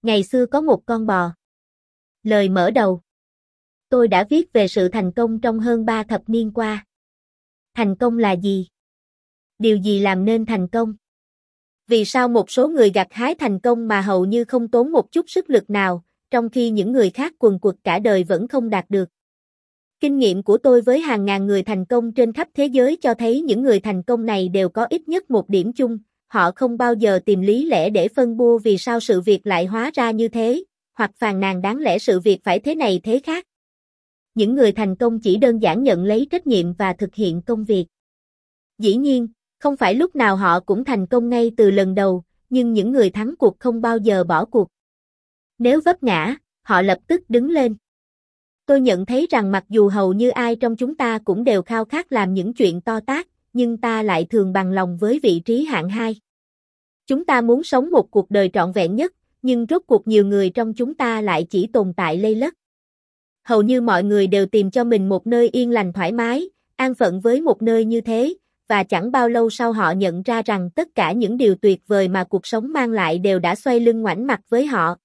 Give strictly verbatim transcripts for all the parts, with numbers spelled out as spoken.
Ngày xưa có một con bò. Lời mở đầu. Tôi đã viết về sự thành công trong hơn ba thập niên qua. Thành công là gì? Điều gì làm nên thành công? Vì sao một số người gặt hái thành công mà hầu như không tốn một chút sức lực nào, trong khi những người khác quần quật cả đời vẫn không đạt được? Kinh nghiệm của tôi với hàng ngàn người thành công trên khắp thế giới cho thấy những người thành công này đều có ít nhất một điểm chung, họ không bao giờ tìm lý lẽ để phân bua vì sao sự việc lại hóa ra như thế, hoặc phàn nàn đáng lẽ sự việc phải thế này thế khác. Những người thành công chỉ đơn giản nhận lấy trách nhiệm và thực hiện công việc. Dĩ nhiên, không phải lúc nào họ cũng thành công ngay từ lần đầu, nhưng những người thắng cuộc không bao giờ bỏ cuộc. Nếu vấp ngã, họ lập tức đứng lên. Tôi nhận thấy rằng mặc dù hầu như ai trong chúng ta cũng đều khao khát làm những chuyện to tát, nhưng ta lại thường bằng lòng với vị trí hạng hai. Chúng ta muốn sống một cuộc đời trọn vẹn nhất, nhưng rốt cuộc nhiều người trong chúng ta lại chỉ tồn tại lây lất. Hầu như mọi người đều tìm cho mình một nơi yên lành thoải mái, an phận với một nơi như thế, và chẳng bao lâu sau họ nhận ra rằng tất cả những điều tuyệt vời mà cuộc sống mang lại đều đã xoay lưng ngoảnh mặt với họ.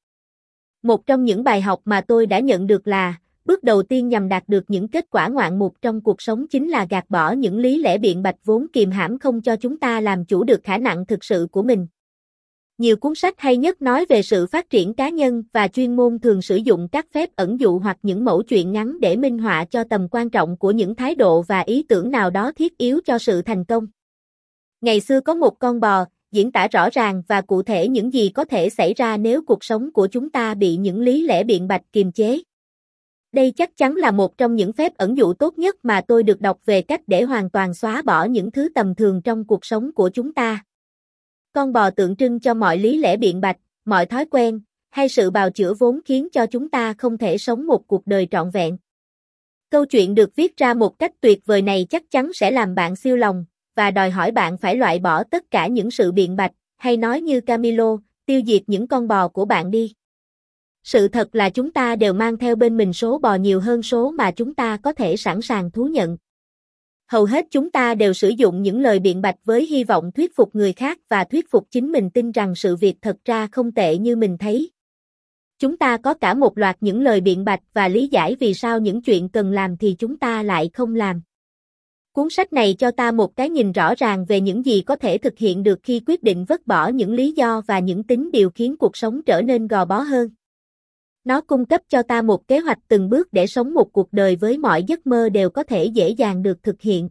Một trong những bài học mà tôi đã nhận được là, bước đầu tiên nhằm đạt được những kết quả ngoạn mục trong cuộc sống chính là gạt bỏ những lý lẽ biện bạch vốn kìm hãm không cho chúng ta làm chủ được khả năng thực sự của mình. Nhiều cuốn sách hay nhất nói về sự phát triển cá nhân và chuyên môn thường sử dụng các phép ẩn dụ hoặc những mẩu chuyện ngắn để minh họa cho tầm quan trọng của những thái độ và ý tưởng nào đó thiết yếu cho sự thành công. Ngày xưa có một con bò, diễn tả rõ ràng và cụ thể những gì có thể xảy ra nếu cuộc sống của chúng ta bị những lý lẽ biện bạch kiềm chế. Đây chắc chắn là một trong những phép ẩn dụ tốt nhất mà tôi được đọc về cách để hoàn toàn xóa bỏ những thứ tầm thường trong cuộc sống của chúng ta. Con bò tượng trưng cho mọi lý lẽ biện bạch, mọi thói quen, hay sự bào chữa vốn khiến cho chúng ta không thể sống một cuộc đời trọn vẹn. Câu chuyện được viết ra một cách tuyệt vời này chắc chắn sẽ làm bạn siêu lòng, và đòi hỏi bạn phải loại bỏ tất cả những sự biện bạch, hay nói như Camilo, tiêu diệt những con bò của bạn đi. Sự thật là chúng ta đều mang theo bên mình số bò nhiều hơn số mà chúng ta có thể sẵn sàng thú nhận. Hầu hết chúng ta đều sử dụng những lời biện bạch với hy vọng thuyết phục người khác và thuyết phục chính mình tin rằng sự việc thật ra không tệ như mình thấy. Chúng ta có cả một loạt những lời biện bạch và lý giải vì sao những chuyện cần làm thì chúng ta lại không làm. Cuốn sách này cho ta một cái nhìn rõ ràng về những gì có thể thực hiện được khi quyết định vứt bỏ những lý do và những tính điều khiến cuộc sống trở nên gò bó hơn. Nó cung cấp cho ta một kế hoạch từng bước để sống một cuộc đời với mọi giấc mơ đều có thể dễ dàng được thực hiện.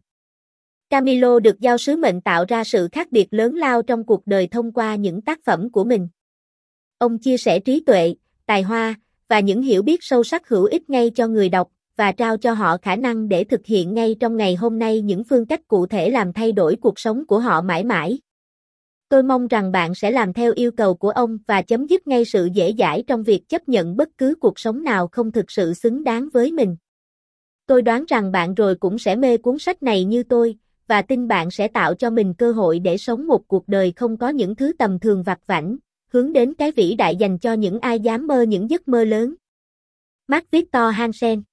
Camilo được giao sứ mệnh tạo ra sự khác biệt lớn lao trong cuộc đời thông qua những tác phẩm của mình. Ông chia sẻ trí tuệ, tài hoa, và những hiểu biết sâu sắc hữu ích ngay cho người đọc, và trao cho họ khả năng để thực hiện ngay trong ngày hôm nay những phương cách cụ thể làm thay đổi cuộc sống của họ mãi mãi. Tôi mong rằng bạn sẽ làm theo yêu cầu của ông và chấm dứt ngay sự dễ dãi trong việc chấp nhận bất cứ cuộc sống nào không thực sự xứng đáng với mình. Tôi đoán rằng bạn rồi cũng sẽ mê cuốn sách này như tôi, và tin bạn sẽ tạo cho mình cơ hội để sống một cuộc đời không có những thứ tầm thường vặt vãnh, hướng đến cái vĩ đại dành cho những ai dám mơ những giấc mơ lớn. Mark Victor Hansen.